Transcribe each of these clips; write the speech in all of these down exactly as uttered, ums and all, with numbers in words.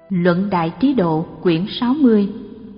Luận Đại Trí Độ quyển sáu mươi.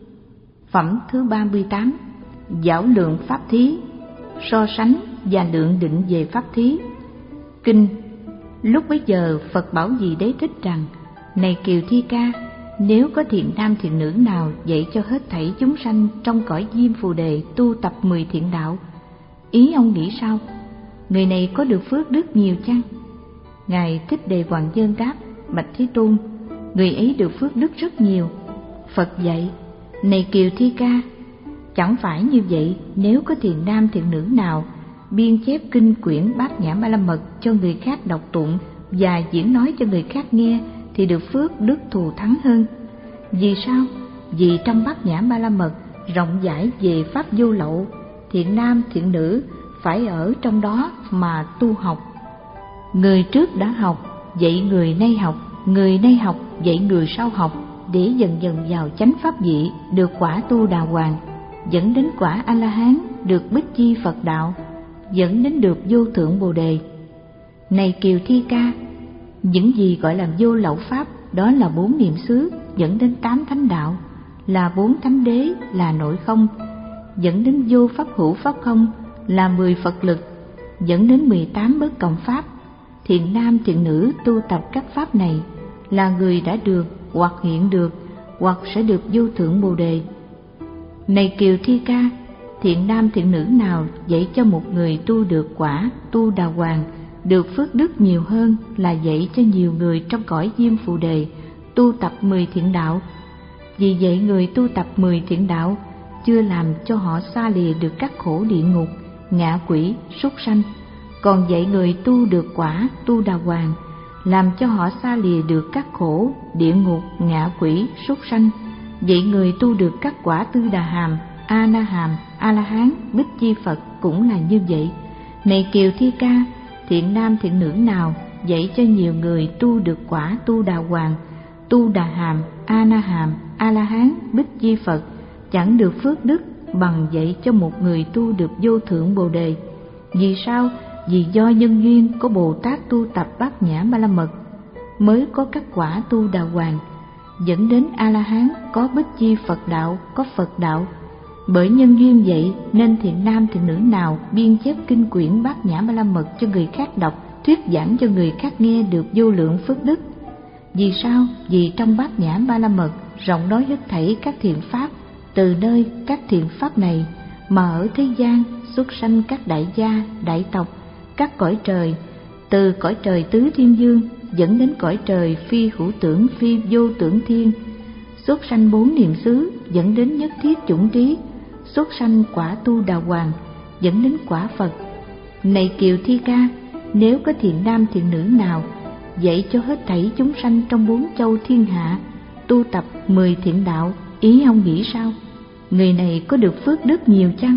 Phẩm thứ ba mươi tám. Giảo lượng pháp thí, so sánh và lượng định về pháp thí. Kinh. Lúc bấy giờ Phật bảo Di Đế Thích rằng: Này Kiều Thi Ca, nếu có thiện nam thiện nữ nào dạy cho hết thảy chúng sanh trong cõi Diêm Phù Đề tu tập mười thiện đạo, ý ông nghĩ sao? Người này có được phước đức nhiều chăng? Ngài Thích Đề Hoàng Dân đáp: Bạch Thế Tôn, người ấy được phước đức rất nhiều. Phật dạy: Này Kiều Thi Ca, chẳng phải như vậy. Nếu có thiện nam thiện nữ nào biên chép kinh quyển Bát Nhã Ba La Mật cho người khác đọc tụng và diễn nói cho người khác nghe thì được phước đức thù thắng hơn. Vì sao? Vì trong Bát Nhã Ba La Mật rộng rãi về pháp vô lậu, thiện nam thiện nữ phải ở trong đó mà tu học. Người trước đã học dạy người nay học, người nay học dạy người sau học, để dần dần vào chánh pháp vị, được quả tu đà hoàng, dẫn đến quả A La Hán, được bích chi Phật đạo, dẫn đến được vô thượng Bồ Đề. Này Kiều Thi Ca, những gì gọi là vô lậu pháp đó là bốn niệm xứ, dẫn đến tám thánh đạo, là bốn thánh đế, là nội không, dẫn đến vô pháp hữu pháp không, là mười Phật lực, dẫn đến mười tám bất cộng pháp. Thiện nam thiện nữ tu tập các pháp này là người đã được, hoặc hiện được, hoặc sẽ được vô thượng Bồ Đề. Này Kiều Thi Ca, thiện nam thiện nữ nào dạy cho một người tu được quả tu đà hoàng, được phước đức nhiều hơn là dạy cho nhiều người trong cõi Diêm Phù Đề tu tập mười thiện đạo. Vì vậy người tu tập mười thiện đạo chưa làm cho họ xa lìa được các khổ địa ngục, ngạ quỷ, súc sanh, còn dạy người tu được quả tu đà hoàng làm cho họ xa lìa được các khổ địa ngục, ngạ quỷ, súc sanh. Vậy người tu được các quả tư đà hàm, a na hàm, a la hán, bích chi Phật cũng là như vậy. Này Kiều Thi Ca, thiện nam thiện nữ nào dạy cho nhiều người tu được quả tu đà hoàng, tu đà hàm, a na hàm, a la hán, bích chi Phật, chẳng được phước đức bằng dạy cho một người tu được vô thượng Bồ Đề. Vì sao? Vì do nhân duyên của Bồ Tát tu tập Bát Nhã Ba La Mật mới có các quả tu đà hoàng, dẫn đến A La Hán, có bích chi Phật đạo, có Phật đạo. Bởi nhân duyên vậy nên thiện nam thiện nữ nào biên chép kinh quyển Bát Nhã Ba La Mật cho người khác đọc, thuyết giảng cho người khác nghe được vô lượng phước đức. Vì sao? Vì trong Bát Nhã Ba La Mật rộng nói hết thảy các thiện pháp, từ nơi các thiện pháp này mà ở thế gian xuất sanh các đại gia, đại tộc, các cõi trời, từ cõi trời tứ thiên dương dẫn đến cõi trời phi hữu tưởng, phi vô tưởng thiên, xuất sanh bốn niệm xứ dẫn đến nhất thiết chủng trí, xuất sanh quả tu đà hoàng dẫn đến quả Phật. Này Kiều Thi Ca, nếu có thiện nam thiện nữ nào dạy cho hết thảy chúng sanh trong bốn châu thiên hạ tu tập mười thiện đạo, ý ông nghĩ sao? Người này có được phước đức nhiều chăng?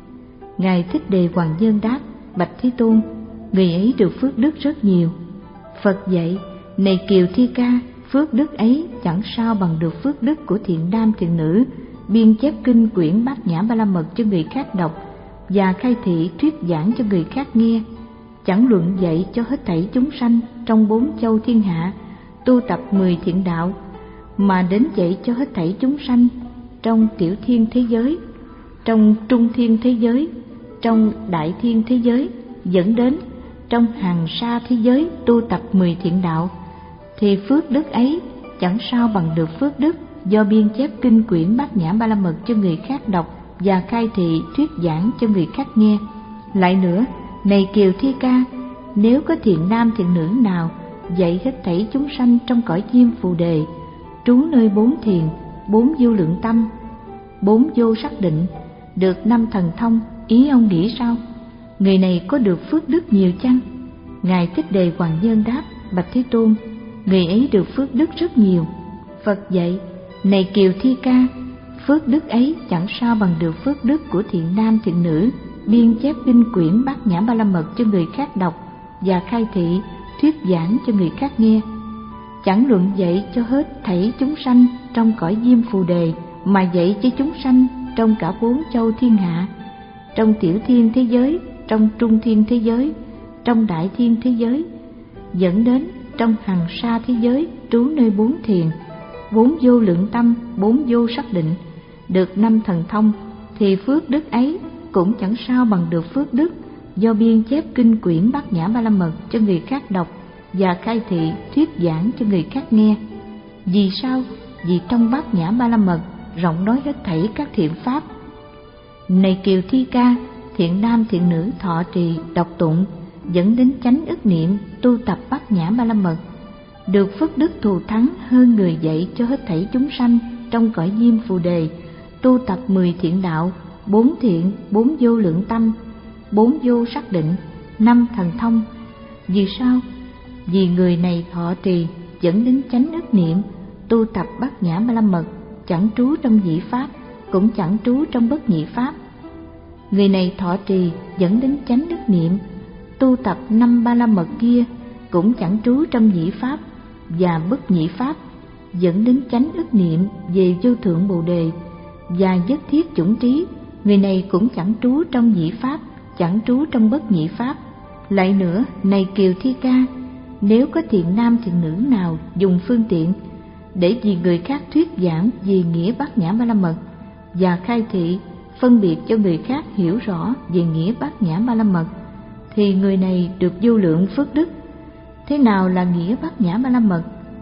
Ngài Thích Đề Hoàng Dân đáp: Bạch Thế Tôn, người ấy được phước đức rất nhiều. Phật dạy: Này Kiều Thi Ca, phước đức ấy chẳng sao bằng được phước đức của thiện nam thiện nữ biên chép kinh quyển Bát Nhã Ba La Mật cho người khác đọc và khai thị thuyết giảng cho người khác nghe, chẳng luận dạy cho hết thảy chúng sanh trong bốn châu thiên hạ tu tập mười thiện đạo, mà đến dạy cho hết thảy chúng sanh trong tiểu thiên thế giới, trong trung thiên thế giới, trong đại thiên thế giới, dẫn đến trong hàng sa thế giới tu tập mười thiện đạo, thì phước đức ấy chẳng sao bằng được phước đức do biên chép kinh quyển Bát Nhã Ba La Mật cho người khác đọc và khai thị thuyết giảng cho người khác nghe. Lại nữa, này Kiều Thi Ca, nếu có thiện nam thiện nữ nào dạy hết thảy chúng sanh trong cõi Diêm Phù Đề trú nơi bốn thiền, bốn vô lượng tâm, bốn vô sắc định, được năm thần thông, ý ông nghĩ sao? Người này có được phước đức nhiều chăng? Ngài Thích Đề Hoàng Nhân đáp: Bạch Thế Tôn, người ấy được phước đức rất nhiều. Phật dạy: Này Kiều Thi Ca, phước đức ấy chẳng sao bằng được phước đức của thiện nam thiện nữ biên chép kinh quyển Bát Nhã Ba La Mật cho người khác đọc và khai thị thuyết giảng cho người khác nghe, chẳng luận dạy cho hết thảy chúng sanh trong cõi Diêm Phù Đề, mà dạy cho chúng sanh trong cả bốn châu thiên hạ, trong tiểu thiên thế giới, trong trung thiên thế giới, trong đại thiên thế giới, dẫn đến trong hằng sa thế giới trú nơi bốn thiền, bốn vô lượng tâm, bốn vô sắc định, được năm thần thông, thì phước đức ấy cũng chẳng sao bằng được phước đức do biên chép kinh quyển Bát Nhã Ba La Mật cho người khác đọc và khai thị thuyết giảng cho người khác nghe. Vì sao? Vì trong Bát Nhã Ba La Mật rộng nói hết thảy các thiện pháp. Này Kiều Thi Ca, thiện nam thiện nữ thọ trì đọc tụng dẫn đến chánh ức niệm, tu tập Bát Nhã Ba La Mật, được phước đức thù thắng hơn người dạy cho hết thảy chúng sanh trong cõi Diêm Phù Đề, tu tập mười thiện đạo, bốn thiện, bốn vô lượng tâm, bốn vô sắc định, năm thần thông. Vì sao? Vì người này thọ trì dẫn đến chánh ức niệm, tu tập Bát Nhã Ba La Mật, chẳng trú trong nhị pháp, cũng chẳng trú trong bất nhị pháp. Người này thọ trì dẫn đến chánh ức niệm, tu tập năm Ba La Mật kia, cũng chẳng trú trong nhị pháp và bất nhị pháp, dẫn đến chánh ức niệm về vô thượng Bồ Đề và nhất thiết chủng trí. Người này cũng chẳng trú trong nhị pháp, chẳng trú trong bất nhị pháp. Lại nữa, này Kiều Thi Ca, nếu có thiện nam thiện nữ nào dùng phương tiện để vì người khác thuyết giảng về nghĩa Bát Nhã Ba La Mật và khai thị phân biệt cho người khác hiểu rõ về nghĩa Bát Nhã Ba La Mật, thì người này được vô lượng phước đức. Thế nào là nghĩa Bát Nhã Ba La Mật?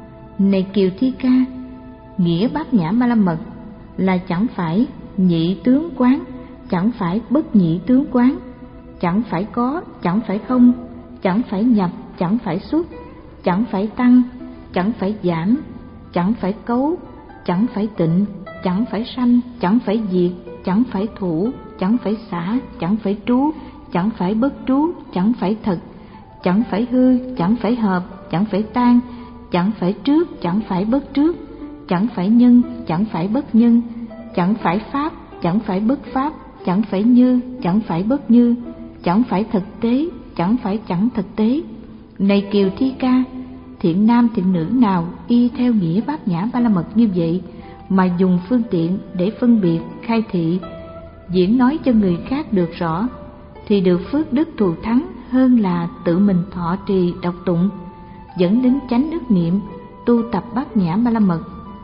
Này Kiều Thi Ca, nghĩa Bát Nhã Ba La Mật là chẳng phải nhị tướng quán, chẳng phải bất nhị tướng quán, chẳng phải có, chẳng phải không, chẳng phải nhập, chẳng phải xuất, chẳng phải tăng, chẳng phải giảm, chẳng phải cấu, chẳng phải tịnh, chẳng phải sanh, chẳng phải diệt, chẳng phải thủ, chẳng phải xả, chẳng phải trú, chẳng phải bất trú, chẳng phải thật, chẳng phải hư, chẳng phải hợp, chẳng phải tan, chẳng phải trước, chẳng phải bất trước, chẳng phải nhân, chẳng phải bất nhân, chẳng phải pháp, chẳng phải bất pháp, chẳng phải như, chẳng phải bất như, chẳng phải thực tế, chẳng phải chẳng thực tế. Này Kiều Thi Ca, thiện nam thiện nữ nào y theo nghĩa Bát Nhã Ba La Mật như vậy mà dùng phương tiện để phân biệt, khai thị, diễn nói cho người khác được rõ, thì được phước đức thù thắng hơn là tự mình thọ trì đọc tụng, dẫn đến chánh ức niệm, tu tập Bát Nhã Ba La Mật.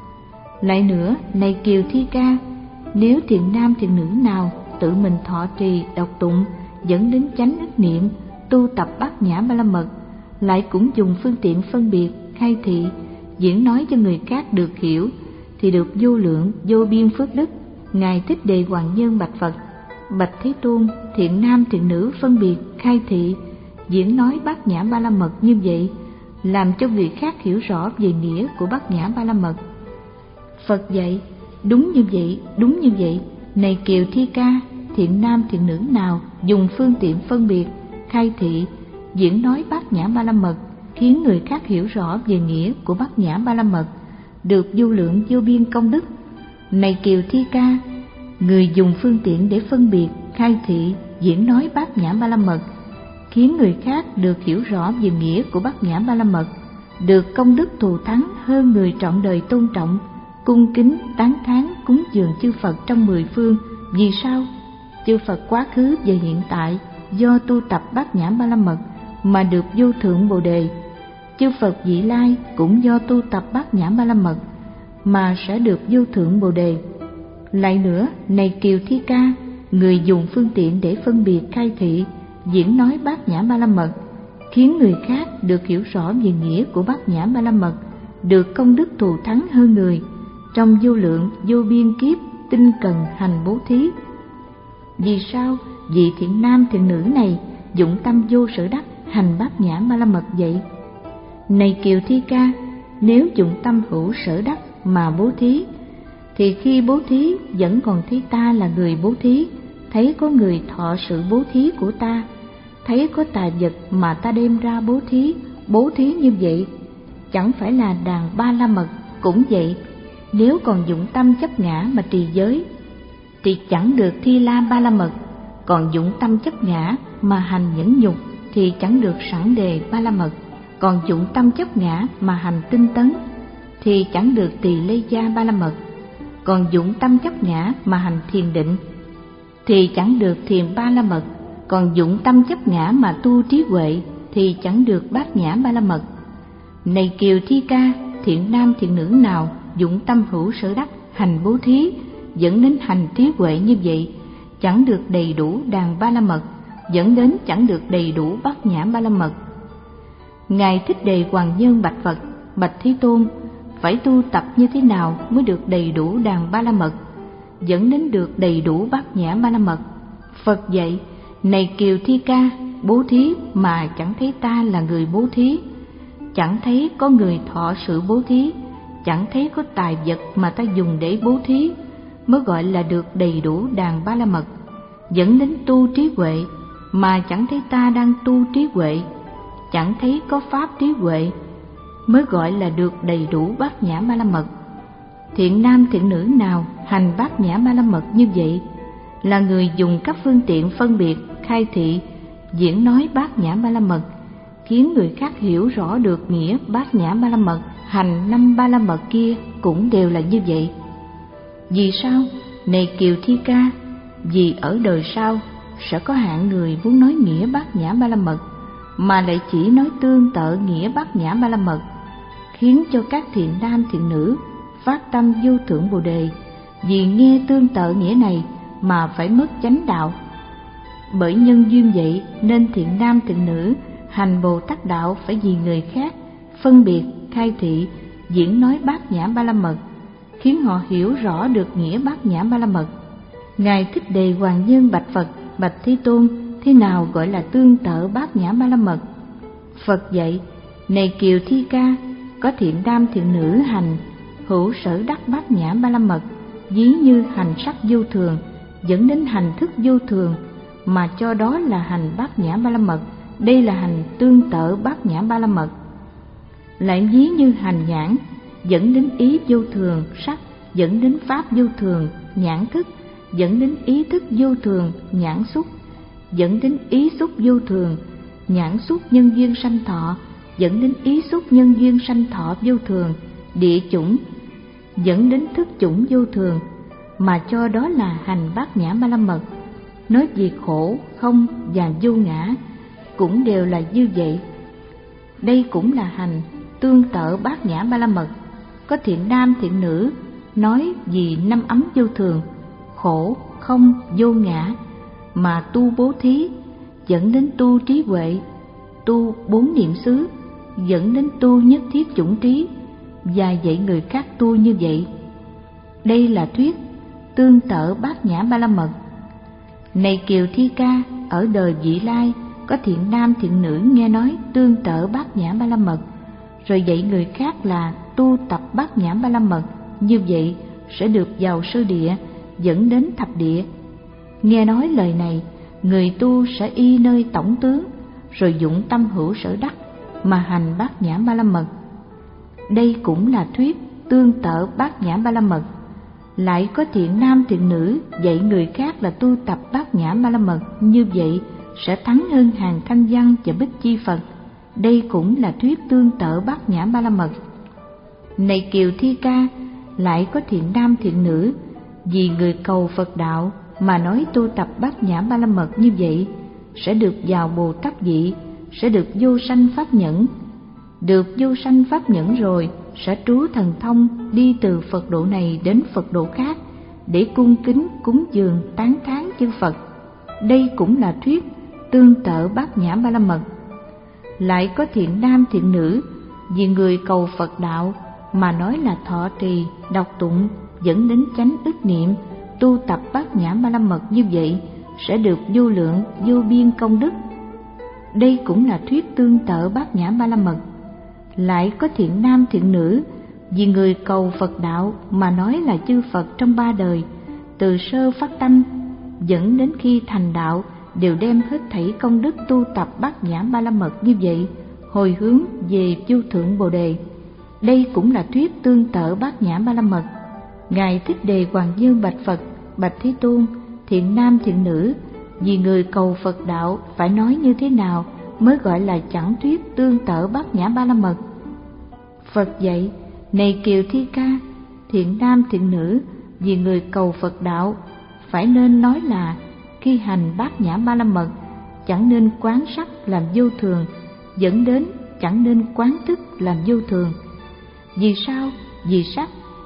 Lại nữa, này Kiều Thi Ca, nếu thiện nam thiện nữ nào tự mình thọ trì đọc tụng, dẫn đến chánh ức niệm, tu tập Bát Nhã Ba La Mật, lại cũng dùng phương tiện phân biệt, khai thị, diễn nói cho người khác được hiểu, thì được vô lượng vô biên phước đức. Ngài Thích Đề Hoàng Nhân bạch Phật: Bạch Thế Tôn, thiện nam thiện nữ phân biệt, khai thị, diễn nói Bát Nhã Ba La Mật như vậy, làm cho người khác hiểu rõ về nghĩa của Bát Nhã Ba La Mật. Phật dạy: đúng như vậy, đúng như vậy. Này Kiều Thi Ca, thiện nam thiện nữ nào dùng phương tiện phân biệt, khai thị, diễn nói Bát Nhã Ba La Mật, khiến người khác hiểu rõ về nghĩa của Bát Nhã Ba La Mật, được vô lượng vô biên công đức. Này Kiều Thi Ca, người dùng phương tiện để phân biệt, khai thị, diễn nói Bát Nhã Ba La Mật, khiến người khác được hiểu rõ về nghĩa của Bát Nhã Ba La Mật, được công đức thù thắng hơn người trọn đời tôn trọng, cung kính, tán thán, cúng dường chư Phật trong mười phương. Vì sao? Chư Phật quá khứ và hiện tại do tu tập Bát Nhã Ba La Mật mà được vô thượng Bồ Đề. Chư Phật vị lai cũng do tu tập Bát Nhã Ba La Mật mà sẽ được vô thượng Bồ Đề. Lại nữa, này Kiều Thi Ca, người dùng phương tiện để phân biệt, khai thị, diễn nói Bát Nhã Ba La Mật, khiến người khác được hiểu rõ về nghĩa của Bát Nhã Ba La Mật, được công đức thù thắng hơn người trong vô lượng vô biên kiếp tinh cần hành bố thí. Vì sao? Vì thiện nam thiện nữ này dụng tâm vô sở đắc hành Bát Nhã Ba La Mật vậy. Này Kiều Thi Ca, nếu dụng tâm hữu sở đắc mà bố thí, thì khi bố thí vẫn còn thấy ta là người bố thí, thấy có người thọ sự bố thí của ta, thấy có tài vật mà ta đem ra bố thí, bố thí như vậy, chẳng phải là đàn Ba La Mật cũng vậy. Nếu còn dụng tâm chấp ngã mà trì giới, thì chẳng được Thi La Ba La Mật. Còn dụng tâm chấp ngã mà hành nhẫn nhục, thì chẳng được Sẵn Đề Ba La Mật. Còn dụng tâm chấp ngã mà hành tinh tấn, thì chẳng được Tỳ Lê Gia Ba La Mật. Còn dụng tâm chấp ngã mà hành thiền định, thì chẳng được Thiền Ba La Mật. Còn dụng tâm chấp ngã mà tu trí huệ, thì chẳng được Bát Nhã Ba La Mật. Này Kiều Thi Ca, thiện nam thiện nữ nào dụng tâm hữu sở đắc hành bố thí dẫn đến hành trí huệ như vậy, chẳng được đầy đủ đàn ba la mật, dẫn đến chẳng được đầy đủ bát nhã ba la mật. Ngài Thích Đề Hoàng Nhân bạch Phật: Bạch Thế Tôn, phải tu tập như thế nào mới được đầy đủ đàn ba la mật, dẫn đến được đầy đủ bát nhã ba la mật? Phật dạy: Này Kiều Thi Ca, bố thí mà chẳng thấy ta là người bố thí, chẳng thấy có người thọ sự bố thí, chẳng thấy có tài vật mà ta dùng để bố thí, mới gọi là được đầy đủ đàn ba la mật. Dẫn đến tu trí huệ mà chẳng thấy ta đang tu trí huệ, chẳng thấy có pháp trí huệ, mới gọi là được đầy đủ bát nhã ba la mật. Thiện nam thiện nữ nào hành bát nhã ba la mật như vậy là người dùng các phương tiện phân biệt, khai thị, diễn nói bát nhã ba la mật, khiến người khác hiểu rõ được nghĩa bát nhã ba la mật. Hành năm ba la mật kia cũng đều là như vậy. Vì sao? Này Kiều Thi Ca, vì ở đời sau sẽ có hạng người muốn nói nghĩa bát nhã ba la mật mà lại chỉ nói tương tự nghĩa bát nhã ba la mật, khiến cho các thiện nam thiện nữ phát tâm vô thượng bồ đề, vì nghe tương tự nghĩa này mà phải mất chánh đạo. Bởi nhân duyên vậy nên thiện nam thiện nữ hành Bồ Tát đạo phải vì người khác phân biệt, khai thị, diễn nói bát nhã ba la mật, khiến họ hiểu rõ được nghĩa bát nhã ba la mật. Ngài Thích Đề Hoàng Nhân bạch Phật: Bạch Thế Tôn, thế nào gọi là tương tự bát nhã ba la mật? Phật dạy: Này Kiều Thi Ca, có thiện nam thiện nữ hành hữu sở đắc bát nhã ba la mật, ví như hành sắc vô thường, dẫn đến hành thức vô thường, mà cho đó là hành bát nhã ba la mật. Đây là hành tương tự bát nhã ba la mật. Lại ví như hành nhãn, dẫn đến ý vô thường sắc, dẫn đến pháp vô thường nhãn thức, dẫn đến ý thức vô thường nhãn xúc, dẫn đến ý xúc vô thường nhãn xúc nhân duyên sanh thọ, dẫn đến ý xúc nhân duyên sanh thọ vô thường địa chủng, dẫn đến thức chủng vô thường, mà cho đó là hành bát nhã ba la mật. Nói về khổ, không và vô ngã cũng đều là như vậy. Đây cũng là hành tương tự bát nhã ba la mật. Có thiện nam thiện nữ nói vì năm ấm vô thường, khổ, không, vô ngã mà tu bố thí, dẫn đến tu trí huệ, tu bốn niệm xứ, dẫn đến tu nhất thiết chủng trí, và dạy người khác tu như vậy. Đây là thuyết tương tự bát nhã ba la mật. Này Kiều Thi Ca, ở đời vị lai có thiện nam thiện nữ nghe nói tương tự bát nhã ba la mật, rồi dạy người khác là tu tập bát nhã ba la mật, như vậy sẽ được vào sơ địa, dẫn đến thập địa. Nghe nói lời này, người tu sẽ y nơi tổng tướng, rồi dụng tâm hữu sở đắc mà hành bát nhã ba la mật. Đây cũng là thuyết tương tự bát nhã ba la mật. Lại có thiện nam thiện nữ dạy người khác là tu tập bát nhã ba la mật, như vậy sẽ thắng hơn hàng thanh văn và bích chi Phật. Đây cũng là thuyết tương tự bát nhã ba la mật. Này Kiều Thi Ca, lại có thiện nam thiện nữ vì người cầu Phật đạo mà nói tu tập bát nhã ba la mật, như vậy sẽ được vào Bồ Tát vị, sẽ được vô sanh pháp nhẫn. Được vô sanh pháp nhẫn rồi sẽ trú thần thông, đi từ Phật độ này đến Phật độ khác để cung kính cúng dường tán thán chư Phật. Đây cũng là thuyết tương tự bát nhã ba la mật. Lại có thiện nam thiện nữ vì người cầu Phật đạo mà nói là thọ trì, đọc tụng, dẫn đến chánh ức niệm, tu tập bát nhã ba la mật, như vậy sẽ được vô lượng vô biên công đức. Đây cũng là thuyết tương tự bát nhã ba la mật. Lại có thiện nam thiện nữ vì người cầu Phật đạo mà nói là chư Phật trong ba đời, từ sơ phát tâm dẫn đến khi thành đạo đều đem hết thảy công đức tu tập bát nhã ba la mật, như vậy hồi hướng về vô thượng bồ đề. Đây cũng là thuyết tương tự bát nhã ba la mật. Ngài Thích Đề Hoàng Dương bạch Phật: Bạch Thế Tôn, thiện nam thiện nữ vì người cầu Phật đạo phải nói như thế nào mới gọi là chẳng thuyết tương tự bát nhã ba la mật? Phật dạy: Này Kiều Thi Ca, thiện nam thiện nữ vì người cầu Phật đạo phải nên nói là khi hành bát nhã ba la mật chẳng nên quán sắc làm vô thường, dẫn đến chẳng nên quán thức làm vô thường. Vì sao? Vì sắc,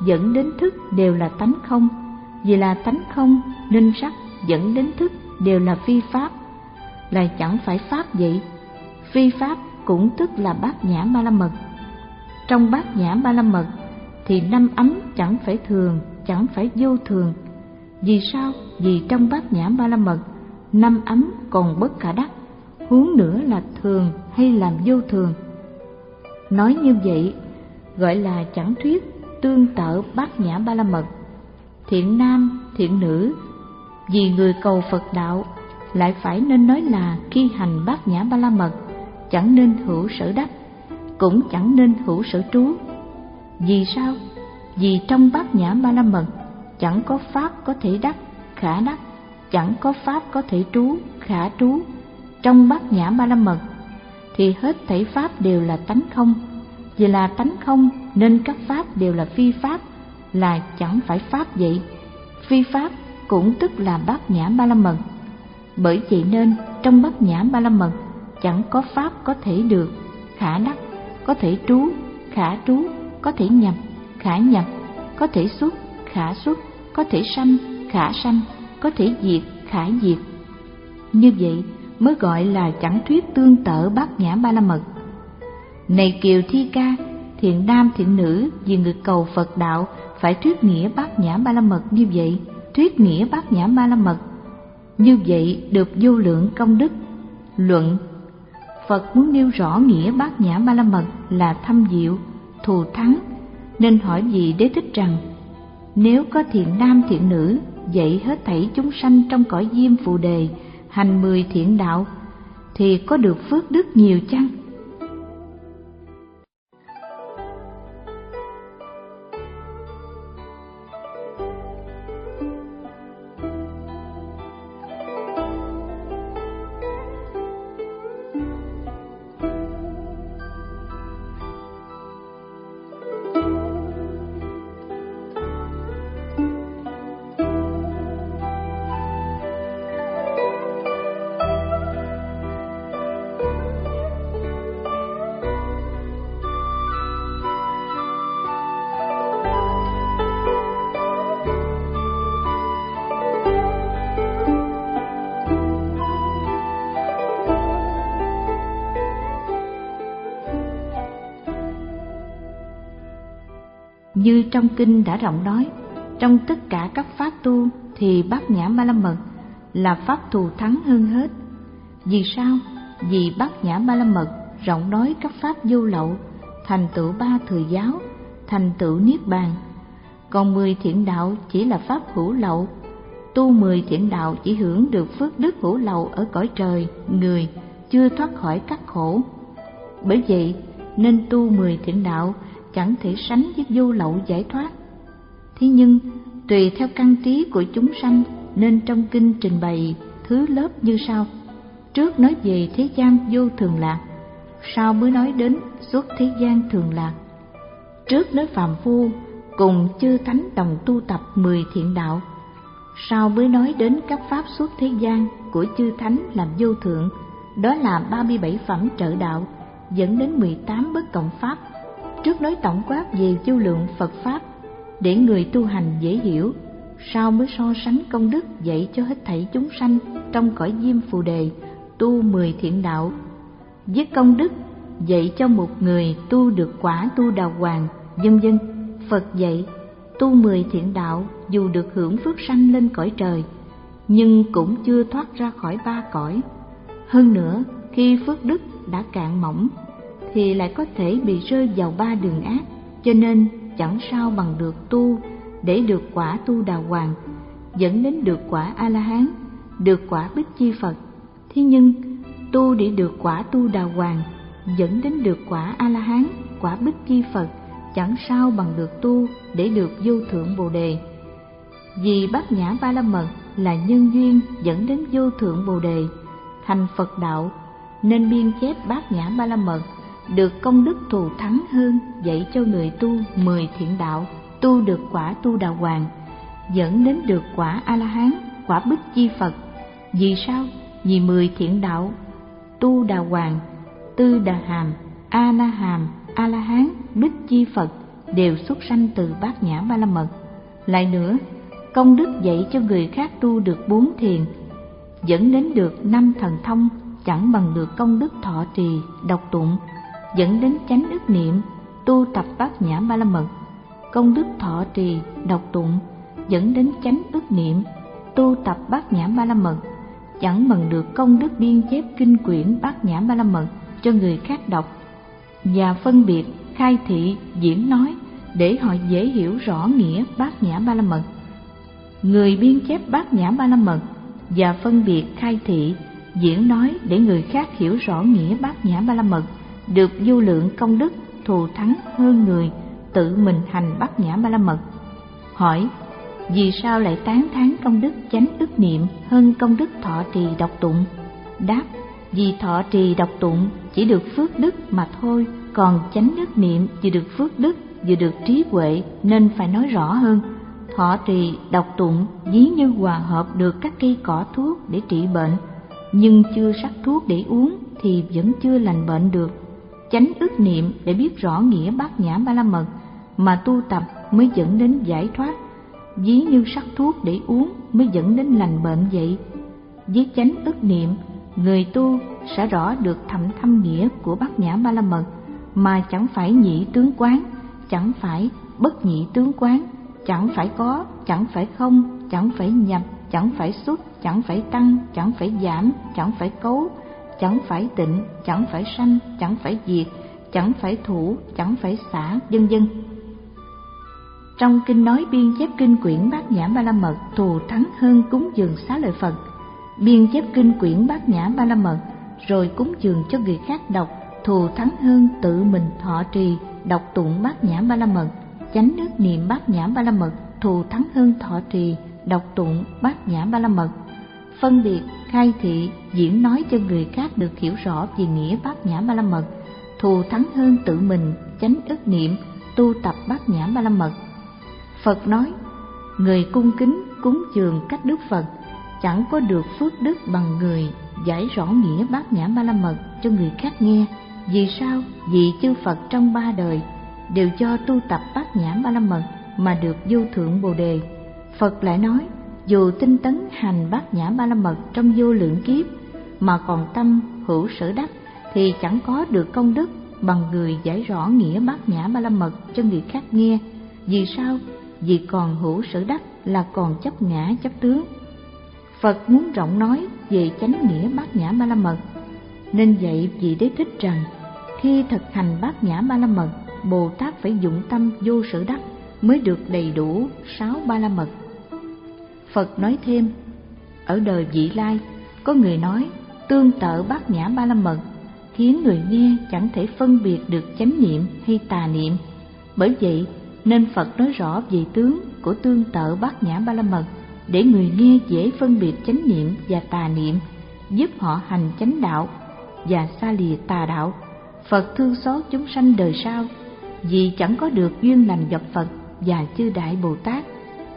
dẫn đến thức đều là tánh không. Vì là tánh không nên sắc dẫn đến thức đều là phi pháp, là chẳng phải pháp vậy. Phi pháp cũng tức là bát nhã ba la mật. Trong bát nhã ba la mật thì năm ấm chẳng phải thường, chẳng phải vô thường. Vì sao? Vì trong bát nhã ba la mật năm ấm còn bất khả đắc, huống nữa là thường hay làm vô thường. Nói như vậy gọi là chẳng thuyết tương tự bát nhã ba la mật. Thiện nam, thiện nữ, vì người cầu Phật đạo lại phải nên nói là khi hành bát nhã ba la mật chẳng nên hữu sở đắc, cũng chẳng nên hữu sở trú. Vì sao? Vì trong bát nhã ba la mật chẳng có pháp có thể đắc, khả đắc, chẳng có pháp có thể trú, khả trú. Trong bát nhã ba la mật thì hết thảy pháp đều là tánh không. Vì là tánh không nên các pháp đều là phi pháp, là chẳng phải pháp vậy. Phi pháp cũng tức là bát nhã ba la mật. Bởi vậy nên trong bát nhã ba la mật chẳng có pháp có thể được, khả đắc, có thể trú, khả trú, có thể nhập, khả nhập, có thể xuất, khả xuất, có thể sanh, khả sanh, có thể diệt, khả diệt. Như vậy mới gọi là chẳng thuyết tương tự bát nhã ba la mật. Này Kiều Thi Ca, thiện nam thiện nữ vì người cầu Phật đạo phải thuyết nghĩa bát nhã ba la mật như vậy. Thuyết nghĩa bát nhã ba la mật như vậy được vô lượng công đức. Luận: Phật muốn nêu rõ nghĩa bát nhã ba la mật là thâm diệu, thù thắng, nên hỏi vị Đế Thích rằng: nếu có thiện nam thiện nữ dạy hết thảy chúng sanh trong cõi diêm phù đề hành mười thiện đạo thì có được phước đức nhiều chăng? Như trong kinh đã rộng nói, trong tất cả các pháp tu thì bát nhã ba la mật là pháp thù thắng hơn hết. Vì sao? Vì bát nhã ba la mật rộng nói các pháp vô lậu, thành tựu ba thời giáo, thành tựu niết bàn. Còn mười thiện đạo chỉ là pháp hữu lậu, tu mười thiện đạo chỉ hưởng được phước đức hữu lậu ở cõi trời, người, chưa thoát khỏi các khổ. Bởi vậy nên tu mười thiện đạo chẳng thể sánh với vô lậu giải thoát. Thế nhưng tùy theo căn trí của chúng sanh nên trong kinh trình bày thứ lớp như sau: trước nói về thế gian vô thường lạc, sau mới nói đến xuất thế gian thường lạc. Trước nói phàm phu cùng chư thánh đồng tu tập mười thiện đạo, sau mới nói đến các pháp xuất thế gian của chư thánh làm vô thượng, đó là ba mươi bảy phẩm trợ đạo dẫn đến mười tám bất cộng pháp. Trước nói tổng quát về vô lượng Phật pháp để người tu hành dễ hiểu, sau mới so sánh công đức dạy cho hết thảy chúng sanh trong cõi diêm phù đề tu mười thiện đạo, với công đức dạy cho một người tu được quả tu đào hoàng, vân vân. Phật dạy tu mười thiện đạo dù được hưởng phước sanh lên cõi trời, nhưng cũng chưa thoát ra khỏi ba cõi. Hơn nữa, khi phước đức đã cạn mỏng thì lại có thể bị rơi vào ba đường ác, cho nên chẳng sao bằng được tu để được quả tu đào hoàng, dẫn đến được quả A La Hán, được quả Bích Chi Phật. Thế nhưng tu để được quả tu đào hoàng, dẫn đến được quả A La Hán, quả Bích Chi Phật, chẳng sao bằng được tu để được vô thượng Bồ đề. Vì bát nhã ba la mật là nhân duyên dẫn đến vô thượng Bồ đề, thành Phật đạo, nên biên chép bát nhã ba la mật được công đức thù thắng hơn dạy cho người tu mười thiện đạo, tu được quả tu đào hoàng, dẫn đến được quả A La Hán, quả Bích Chi Phật. Vì sao? Vì mười thiện đạo tu đào hoàng, tư đà hàm, A La hàm, A La Hán, Bích Chi Phật đều xuất sanh từ bát nhã ba la mật. Lại nữa, công đức dạy cho người khác tu được bốn thiền, dẫn đến được năm thần thông, chẳng bằng được công đức thọ trì, đọc tụng, dẫn đến chánh ức niệm, tu tập bát nhã ba la mật. Công đức thọ trì, đọc tụng, dẫn đến chánh ức niệm, tu tập bát nhã ba la mật, chẳng bằng được công đức biên chép kinh quyển bát nhã ba la mật cho người khác đọc, và phân biệt, khai thị, diễn nói để họ dễ hiểu rõ nghĩa bát nhã ba la mật. Người biên chép bát nhã ba la mật và phân biệt, khai thị, diễn nói để người khác hiểu rõ nghĩa bát nhã ba la mật được vô lượng công đức, thù thắng hơn người tự mình hành bát nhã ba la mật. Hỏi: vì sao lại tán thán công đức chánh ức niệm hơn công đức thọ trì đọc tụng? Đáp: vì thọ trì đọc tụng chỉ được phước đức mà thôi, còn chánh ức niệm vừa được phước đức vừa được trí huệ, nên phải nói rõ hơn. Thọ trì đọc tụng ví như hòa hợp được các cây cỏ thuốc để trị bệnh, nhưng chưa sắc thuốc để uống thì vẫn chưa lành bệnh được. Chánh ức niệm để biết rõ nghĩa bát nhã ba la mật mà tu tập mới dẫn đến giải thoát, ví như sắc thuốc để uống mới dẫn đến lành bệnh vậy. Với chánh ức niệm, người tu sẽ rõ được thậm thâm nghĩa của bát nhã ba la mật, mà chẳng phải nhị tướng quán, chẳng phải bất nhị tướng quán, chẳng phải có, chẳng phải không, chẳng phải nhập, chẳng phải xuất, chẳng phải tăng, chẳng phải giảm, chẳng phải cấu, chẳng phải tịnh, chẳng phải sanh, chẳng phải diệt, chẳng phải thủ, chẳng phải xả, vân vân. Trong kinh nói biên chép kinh quyển bát nhã ba la mật thù thắng hơn cúng dường xá lợi Phật. Biên chép kinh quyển bát nhã ba la mật rồi cúng dường cho người khác đọc thù thắng hơn tự mình thọ trì đọc tụng bát nhã ba la mật. Chánh ức niệm bát nhã ba la mật thù thắng hơn thọ trì đọc tụng bát nhã ba la mật. Phân biệt, khai thị, diễn nói cho người khác được hiểu rõ về nghĩa bát nhã ba la mật thù thắng hơn tự mình chánh ức niệm tu tập bát nhã ba la mật. Phật nói: người cung kính cúng dường các đức Phật chẳng có được phước đức bằng người giải rõ nghĩa bát nhã ba la mật cho người khác nghe. Vì sao? Vì chư Phật trong ba đời đều do tu tập bát nhã ba la mật mà được vô thượng bồ đề. Phật lại nói: dù tinh tấn hành bát nhã ba la mật trong vô lượng kiếp mà còn tâm hữu sở đắc thì chẳng có được công đức bằng người giải rõ nghĩa bát nhã ba la mật cho người khác nghe. Vì sao? Vì còn hữu sở đắc là còn chấp ngã chấp tướng. Phật muốn rộng nói về chánh nghĩa bát nhã ba la mật, nên dạy vị Đế Thích rằng khi thực hành bát nhã ba la mật, Bồ Tát phải dụng tâm vô sở đắc mới được đầy đủ sáu ba la mật. Phật nói thêm: ở đời vị lai có người nói tương tự bát nhã ba la mật khiến người nghe chẳng thể phân biệt được chánh niệm hay tà niệm. Bởi vậy nên Phật nói rõ về tướng của tương tự bát nhã ba la mật để người nghe dễ phân biệt chánh niệm và tà niệm, giúp họ hành chánh đạo và xa lìa tà đạo. Phật thương xót chúng sanh đời sau vì chẳng có được duyên lành gặp Phật và chư đại Bồ Tát,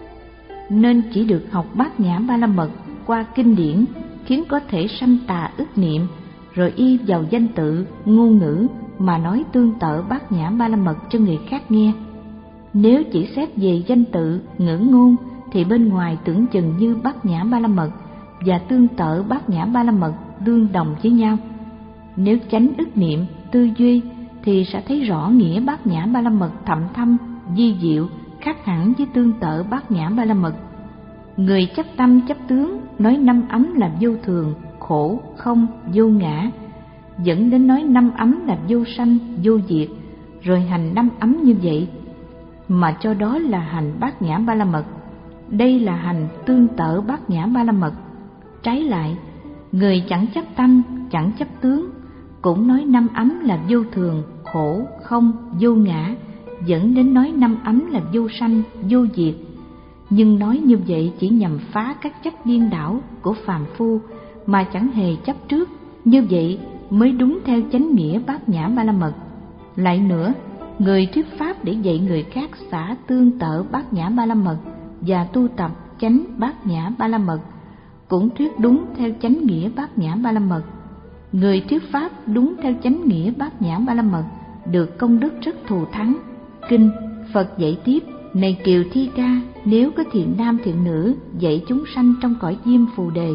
nên chỉ được học bát nhã ba la mật qua kinh điển, khiến có thể sanh tà ức niệm, rồi y vào danh tự, ngôn ngữ mà nói tương tự bát nhã ba la mật cho người khác nghe. Nếu chỉ xét về danh tự, ngữ ngôn thì bên ngoài tưởng chừng như bát nhã ba la mật và tương tự bát nhã ba la mật tương đồng với nhau. Nếu chánh ức niệm, tư duy thì sẽ thấy rõ nghĩa bát nhã ba la mật thậm thâm, vi diệu, khác hẳn với tương tự bát nhã ba la mật. Người chấp tâm chấp tướng nói năm ấm là vô thường, khổ, không, vô ngã, dẫn đến nói năm ấm là vô sanh, vô diệt, rồi hành năm ấm như vậy mà cho đó là hành bát nhã ba la mật. Đây là hành tương tự bát nhã ba la mật. Trái lại, người chẳng chấp tâm, chẳng chấp tướng cũng nói năm ấm là vô thường, khổ, không, vô ngã, dẫn đến nói năm ấm là vô sanh, vô diệt. Nhưng nói như vậy chỉ nhằm phá các chấp điên đảo của phàm phu mà chẳng hề chấp trước. Như vậy mới đúng theo chánh nghĩa bát nhã ba la mật. Lại nữa, người thuyết pháp để dạy người khác xả tương tự bát nhã ba la mật và tu tập chánh bát nhã ba la mật cũng thuyết đúng theo chánh nghĩa bát nhã ba la mật. Người thuyết pháp đúng theo chánh nghĩa bát nhã ba la mật được công đức rất thù thắng. Kinh Phật dạy tiếp: này Kiều Thi Ca, nếu có thiện nam thiện nữ dạy chúng sanh trong cõi diêm phù đề,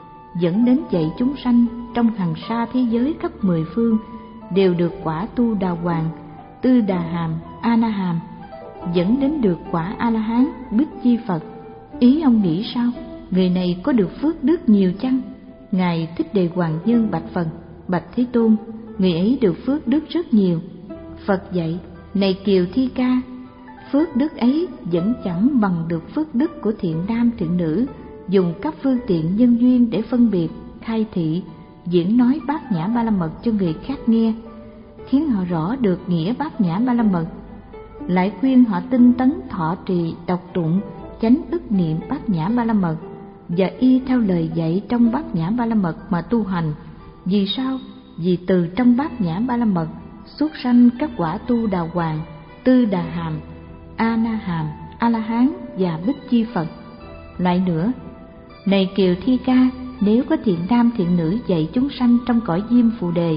dẫn đến dạy chúng sanh trong hằng sa thế giới khắp mười phương, đều được quả tu đà hoàng, tư đà hàm, a na hàm, dẫn đến được quả a la hán, bích chi Phật. Ý ông nghĩ sao? Người này có được phước đức nhiều chăng? Ngài Thích Đề Hoàng Nhân bạch Phật: bạch Thế Tôn, người ấy được phước đức rất nhiều. Phật dạy: này Kiều Thi Ca, phước đức ấy vẫn chẳng bằng được phước đức của thiện nam thiện nữ dùng các phương tiện nhân duyên để phân biệt, khai thị, diễn nói bát nhã ba la mật cho người khác nghe, khiến họ rõ được nghĩa bát nhã ba la mật, lại khuyên họ tinh tấn thọ trì đọc tụng chánh ức niệm bát nhã ba la mật và y theo lời dạy trong bát nhã ba la mật mà tu hành. Vì sao? Vì từ trong bát nhã ba la mật xuất sanh các quả tu đà hoàng, tư đà hàm, a na hàm, a la hán và bích chi Phật. Lại nữa, này Kiều Thi Ca, nếu có thiện nam thiện nữ dạy chúng sanh trong cõi diêm phù đề,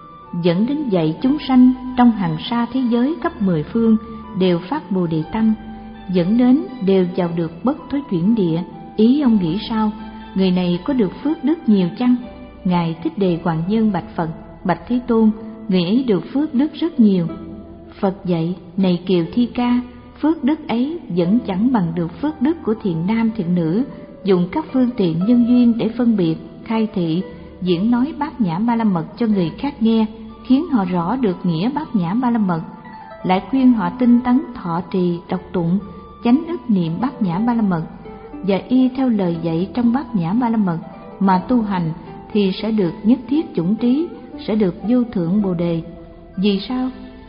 dẫn đến dạy chúng sanh trong hàng sa thế giới khắp mười phương, đều phát bồ đề tâm, dẫn đến đều vào được bất thối chuyển địa. Ý ông nghĩ sao? Người này có được phước đức nhiều chăng? Ngài Thích Đề Hoàng Nhân bạch Phật: bạch Thế Tôn, người ấy được phước đức rất nhiều. Phật dạy: này Kiều Thi Ca, phước đức ấy vẫn chẳng bằng được phước đức của thiện nam thiện nữ dùng các phương tiện nhân duyên để phân biệt, khai thị, diễn nói bát nhã ba la mật cho người khác nghe, khiến họ rõ được nghĩa bát nhã ba la mật, lại khuyên họ tinh tấn thọ trì đọc tụng chánh ức niệm bát nhã ba la mật và y theo lời dạy trong bát nhã ba la mật mà tu hành, thì sẽ được nhất thiết chủng trí, sẽ được vô thượng bồ đề. Vì sao?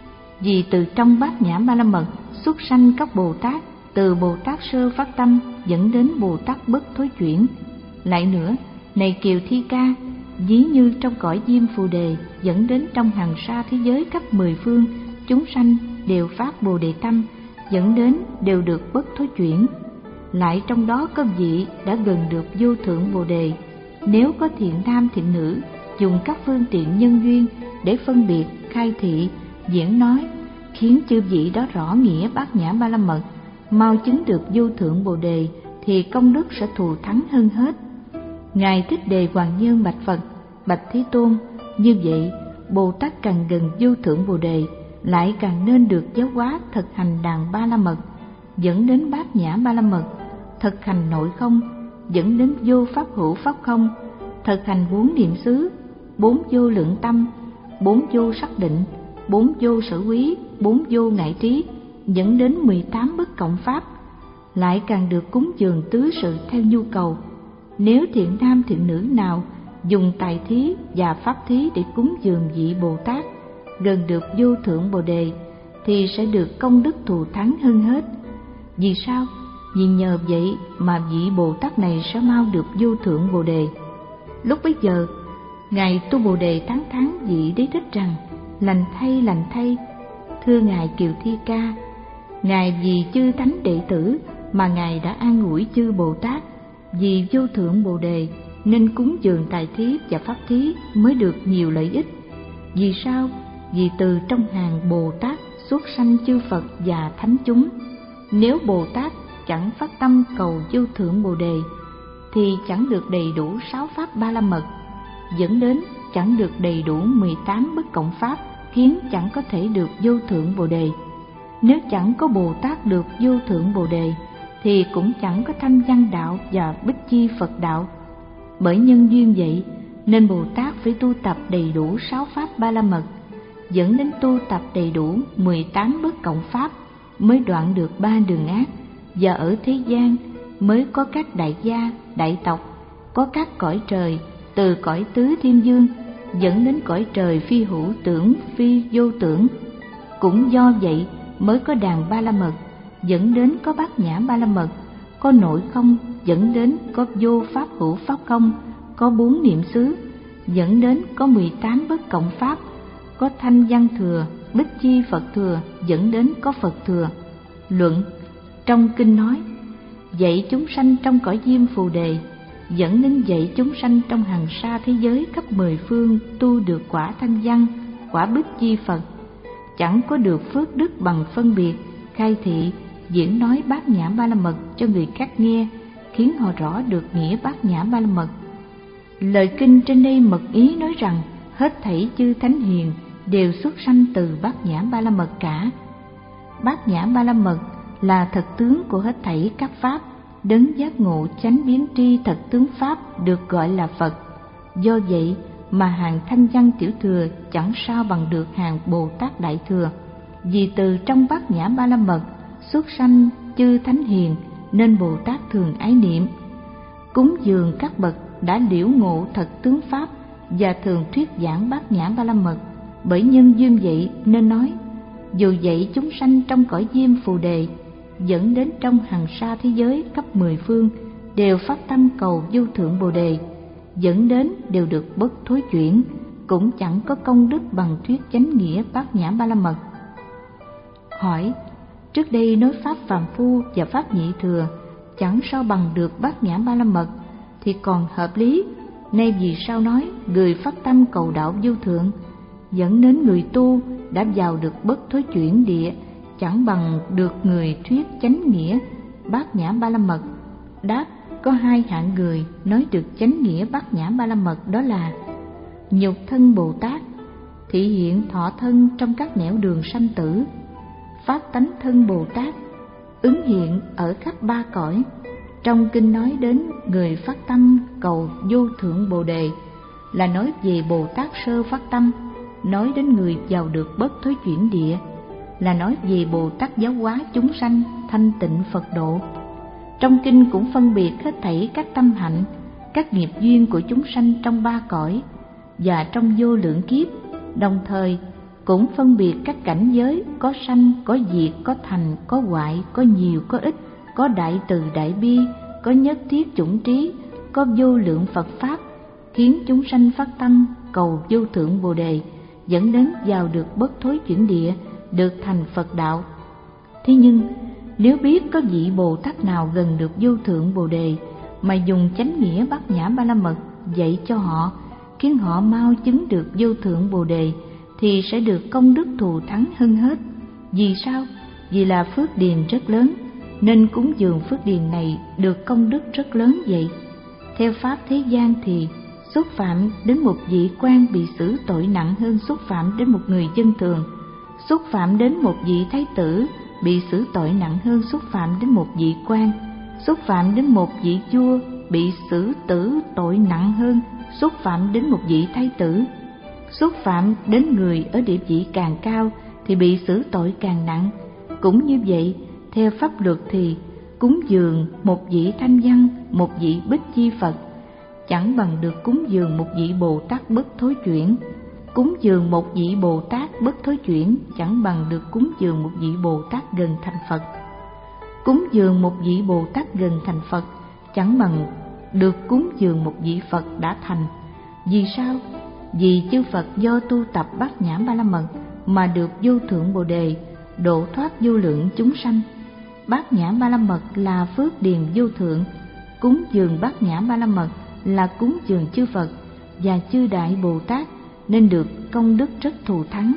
Vì từ trong bát nhã ba la mật xuất sanh các Bồ Tát, từ Bồ Tát sơ phát tâm dẫn đến Bồ Tát bất thối chuyển. Lại nữa, này Kiều Thi Ca, ví như trong cõi diêm phù đề dẫn đến trong hàng sa thế giới khắp mười phương, chúng sanh đều phát bồ đề tâm, dẫn đến đều được bất thối chuyển. Lại trong đó có vị đã gần được vô thượng bồ đề. Nếu có thiện nam thiện nữ dùng các phương tiện nhân duyên để phân biệt, khai thị, diễn nói, khiến chư vị đó rõ nghĩa bát nhã ba la mật, mau chứng được vô thượng bồ đề, thì công đức sẽ thù thắng hơn hết. Ngài Thích Đề Hoàng Nhân bạch Phật: bạch Thế Tôn, như vậy Bồ Tát càng gần vô thượng bồ đề, lại càng nên được giáo hóa thực hành đàn ba la mật, dẫn đến bát nhã ba la mật, thực hành nội không, dẫn đến vô pháp hữu pháp không, thực hành bốn niệm xứ, bốn vô lượng tâm, bốn vô sắc định, bốn vô sở quý, bốn vô ngại trí, dẫn đến mười tám bất cộng pháp, lại càng được cúng dường tứ sự theo nhu cầu. Nếu thiện nam thiện nữ nào dùng tài thí và pháp thí để cúng dường vị Bồ Tát gần được vô thượng bồ đề, thì sẽ được công đức thù thắng hơn hết. Vì sao? Vì nhờ vậy mà vị Bồ Tát này sẽ mau được vô thượng bồ đề. Lúc bấy giờ, Ngài Tu Bồ Đề tán thán vị Đế Thích rằng: lành thay, lành thay, thưa Ngài Kiều Thi Ca, Ngài vì chư thánh đệ tử mà Ngài đã an ủi chư Bồ Tát, vì vô thượng bồ đề nên cúng dường tài thí và pháp thí mới được nhiều lợi ích. Vì sao? Vì từ trong hàng Bồ Tát xuất sanh chư Phật và thánh chúng. Nếu Bồ Tát chẳng phát tâm cầu vô thượng bồ đề, thì chẳng được đầy đủ sáu pháp ba la mật, dẫn đến chẳng được đầy đủ mười tám bất cộng pháp, khiến chẳng có thể được vô thượng bồ đề. Nếu chẳng có Bồ Tát được vô thượng bồ đề, thì cũng chẳng có thanh văn đạo và bích chi Phật đạo. Bởi nhân duyên vậy nên Bồ Tát phải tu tập đầy đủ sáu pháp ba la mật, dẫn đến tu tập đầy đủ mười tám bất cộng pháp, mới đoạn được ba đường ác, và ở thế gian mới có các đại gia, đại tộc, có các cõi trời, từ cõi tứ thiên dương dẫn đến cõi trời phi hữu tưởng, phi vô tưởng. Cũng do vậy mới có đàn ba la mật, dẫn đến có bát nhã ba la mật, có nội không, dẫn đến có vô pháp hữu pháp không, có bốn niệm xứ, dẫn đến có mười tám bất cộng pháp, có thanh văn thừa, bích chi Phật thừa, dẫn đến có Phật thừa. Luận: trong kinh nói, dạy chúng sanh trong cõi diêm phù đề, dẫn đến dạy chúng sanh trong hàng sa thế giới khắp mười phương tu được quả thanh văn, quả bích chi Phật, chẳng có được phước đức bằng phân biệt, khai thị, diễn nói bát nhã ba la mật cho người khác nghe, khiến họ rõ được nghĩa bát nhã ba la mật. Lời kinh trên đây mật ý nói rằng hết thảy chư thánh hiền đều xuất sanh từ bát nhã ba la mật cả. Bát nhã ba la mật là thật tướng của hết thảy các pháp. Đấng giác ngộ chánh biến tri thật tướng pháp được gọi là Phật. Do vậy mà hàng thanh văn tiểu thừa chẳng sao bằng được hàng Bồ Tát đại thừa. Vì từ trong bát nhã ba la mật xuất sanh chư thánh hiền, nên Bồ Tát thường ái niệm, cúng dường các bậc đã liễu ngộ thật tướng pháp và thường thuyết giảng bát nhã ba la mật. Bởi nhân duyên vậy nên nói, dù vậy chúng sanh trong cõi diêm phù đề, dẫn đến trong hằng sa thế giới khắp mười phương đều phát tâm cầu vô thượng bồ đề, dẫn đến đều được bất thối chuyển, cũng chẳng có công đức bằng thuyết chánh nghĩa bát nhã ba la mật. Hỏi: trước đây nói pháp phàm phu và pháp nhị thừa chẳng sao bằng được bát nhã ba la mật thì còn hợp lý, nay vì sao nói người phát tâm cầu đạo vô thượng, dẫn đến người tu đã vào được bất thối chuyển địa, chẳng bằng được người thuyết chánh nghĩa bát nhã ba la mật? Đáp: có hai hạng người nói được chánh nghĩa bát nhã ba la mật, đó là nhục thân Bồ Tát, thị hiện thọ thân trong các nẻo đường sanh tử; pháp tánh thân Bồ Tát, ứng hiện ở khắp ba cõi. Trong kinh nói đến người phát tâm cầu vô thượng bồ đề là nói về Bồ Tát sơ phát tâm, nói đến người vào được bất thối chuyển địa là nói về Bồ Tát giáo hóa chúng sanh thanh tịnh Phật độ. Trong kinh cũng phân biệt hết thảy các tâm hạnh, các nghiệp duyên của chúng sanh trong ba cõi và trong vô lượng kiếp, đồng thời cũng phân biệt các cảnh giới có sanh, có diệt, có thành, có hoại, có nhiều, có ít, có đại từ đại bi, có nhất thiết chủng trí, có vô lượng Phật pháp, khiến chúng sanh phát tâm cầu vô thượng bồ đề, dẫn đến vào được bất thối chuyển địa, được thành Phật đạo. Thế nhưng nếu biết có vị Bồ Tát nào gần được vô thượng bồ đề mà dùng chánh nghĩa bát nhã ba la mật dạy cho họ, khiến họ mau chứng được vô thượng bồ đề, thì sẽ được công đức thù thắng hơn hết. Vì sao? Vì là phước điền rất lớn, nên cúng dường phước điền này được công đức rất lớn vậy. Theo pháp thế gian thì xúc phạm đến một vị quan bị xử tội nặng hơn xúc phạm đến một người dân thường, xúc phạm đến một vị thái tử bị xử tội nặng hơn xúc phạm đến một vị quan, xúc phạm đến một vị vua bị xử tử tội nặng hơn xúc phạm đến một vị thái tử. Xúc phạm đến người ở địa vị càng cao thì bị xử tội càng nặng. Cũng như vậy, theo pháp luật thì cúng dường một vị thanh văn, một vị bích chi Phật chẳng bằng được cúng dường một vị Bồ Tát bất thối chuyển. Cúng dường một vị Bồ Tát bất thối chuyển chẳng bằng được cúng dường một vị Bồ Tát gần thành Phật. Cúng dường một vị Bồ Tát gần thành Phật chẳng bằng được cúng dường một vị Phật đã thành. Vì sao? Vì chư Phật do tu tập bát nhã ba la mật mà được vô thượng bồ đề, độ thoát vô lượng chúng sanh. Bát nhã ba la mật là phước điền vô thượng. Cúng dường bát nhã ba la mật là cúng dường chư Phật và chư đại Bồ Tát, nên được công đức rất thù thắng.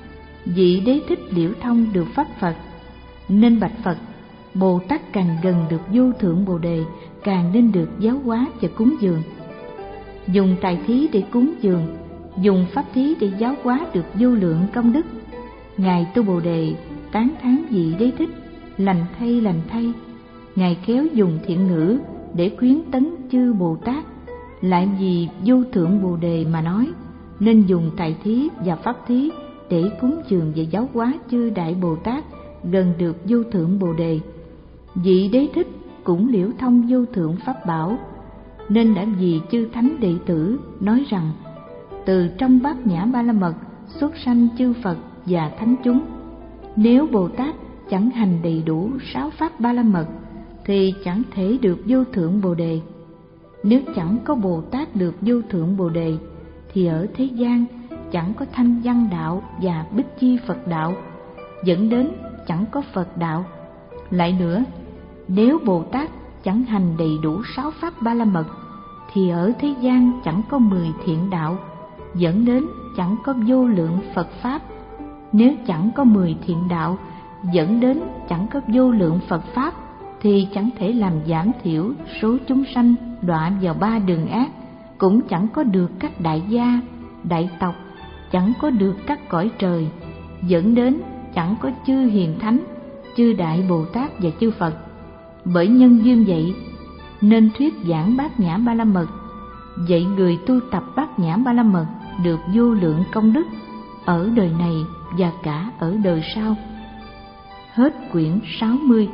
Vị Đế Thích liễu thông được pháp Phật, nên bạch Phật: Bồ Tát càng gần được vô thượng bồ đề, càng nên được giáo hóa và cúng dường. Dùng tài thí để cúng dường, dùng pháp thí để giáo hóa được vô lượng công đức. Ngài tu bồ đề tán thán vị Đế Thích: lành thay, lành thay. Ngài khéo dùng thiện ngữ để khuyến tấn chư Bồ Tát, lại vì vô thượng bồ đề mà nói, nên dùng tài thí và pháp thí để cúng dường và giáo hóa chư đại Bồ Tát gần được vô thượng bồ đề. Vị Đế Thích cũng liễu thông vô thượng pháp bảo, nên đã vì chư thánh đệ tử nói rằng: từ trong bát nhã ba la mật xuất sanh chư Phật và thánh chúng. Nếu Bồ Tát chẳng hành đầy đủ sáu pháp ba la mật thì chẳng thể được vô thượng bồ đề. Nếu chẳng có Bồ Tát được vô thượng bồ đề thì ở thế gian chẳng có thanh văn đạo và bích chi Phật đạo, dẫn đến chẳng có Phật đạo. Lại nữa, nếu Bồ Tát chẳng hành đầy đủ sáu pháp ba la mật thì ở thế gian chẳng có mười thiện đạo, dẫn đến chẳng có vô lượng Phật pháp. Nếu chẳng có mười thiện đạo dẫn đến chẳng có vô lượng Phật Pháp, thì chẳng thể làm giảm thiểu số chúng sanh đọa vào ba đường ác, cũng chẳng có được các đại gia, đại tộc, chẳng có được các cõi trời, dẫn đến chẳng có chư hiền thánh, chư đại Bồ Tát và chư Phật. Bởi nhân duyên vậy nên thuyết giảng Bát Nhã Ba La Mật, dạy người tu tập Bát Nhã Ba La Mật được vô lượng công đức ở đời này và cả ở đời sau. Hết quyển sáu mươi.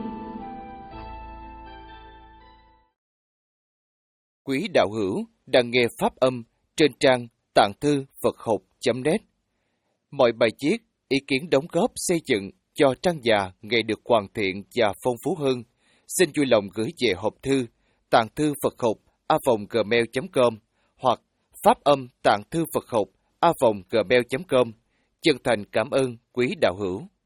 Quý đạo hữu đang nghe pháp âm trên trang tạng thư Phật học chấm net. Mọi bài viết, ý kiến đóng góp xây dựng cho trang già ngày được hoàn thiện và phong phú hơn, xin vui lòng gửi về hộp thư tạng thư Phật học a vòng gmail chấm com hoặc pháp âm tạng thư Phật học a vòng gmail chấm com. Chân thành cảm ơn quý đạo hữu.